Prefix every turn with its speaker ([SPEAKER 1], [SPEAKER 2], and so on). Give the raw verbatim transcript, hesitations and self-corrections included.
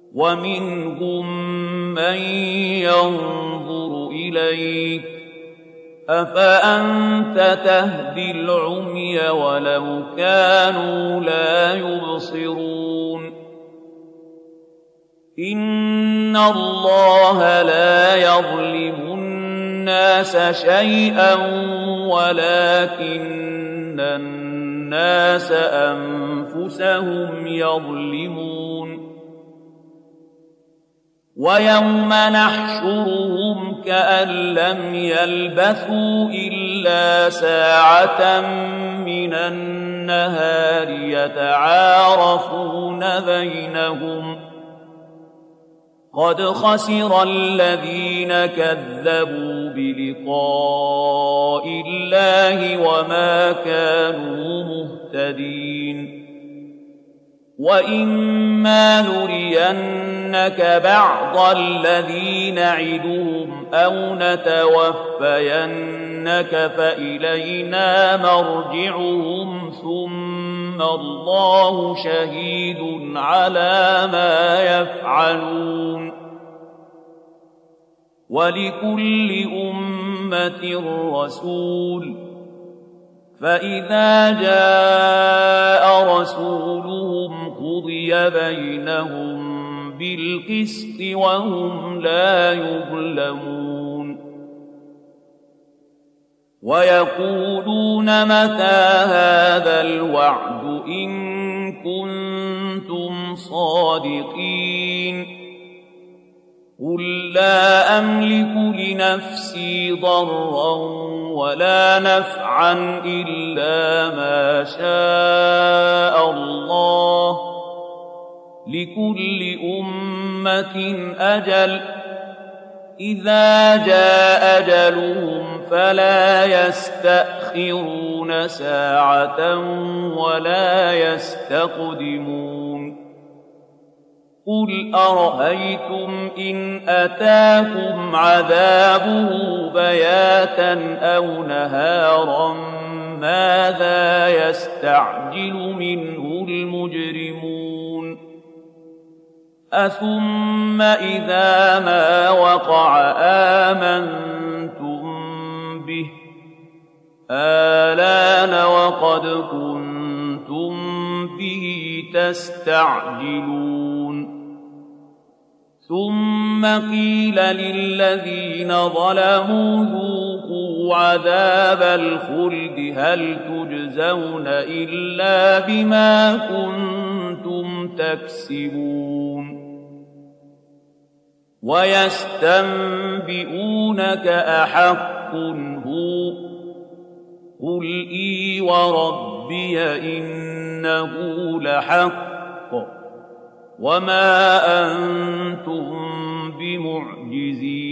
[SPEAKER 1] ومنهم من ينظر إليك أفأنت تهدي العمي ولو كانوا لا يبصرون إن الله لا يظلم الناس شيئا ولكن الناس أنفسهم يظلمون ويوم نحشرهم كأن لم يلبثوا إلا ساعة من النهار يتعارفون بينهم قد خسر الذين كذبوا بلقاء الله وما كانوا مهتدين وإما نرينك بعض الذي نعدهم أو نتوفينك فإلينا مرجعهم ثم الله شهيد على ما يفعلون ولكل أمة رسول فإذا جاء رسولهم قضي بينهم بالقسط وهم لا يظلمون ويقولون متى هذا الوعد إن كنتم صادقين قل لا أملك لنفسي ضرا ولا نفعا إلا ما شاء الله لكل أمة أجل إذا جاء أجلهم فلا يستأخرون ساعة ولا يستقدمون قل أرأيتم إن أتاكم عذابه بياتا أو نهارا ماذا يستعجل منه المجرمون أثم إذا ما وقع آمنتم به آلان وقد كنتم به تستعجلون ثم قيل للذين ظلموا ذوقوا عذاب الخلد هل تجزون إلا بما كنتم تكسبون ويستنبئونك أحق هو قل إي وربي إنه لحق وما أنتم بمعجزين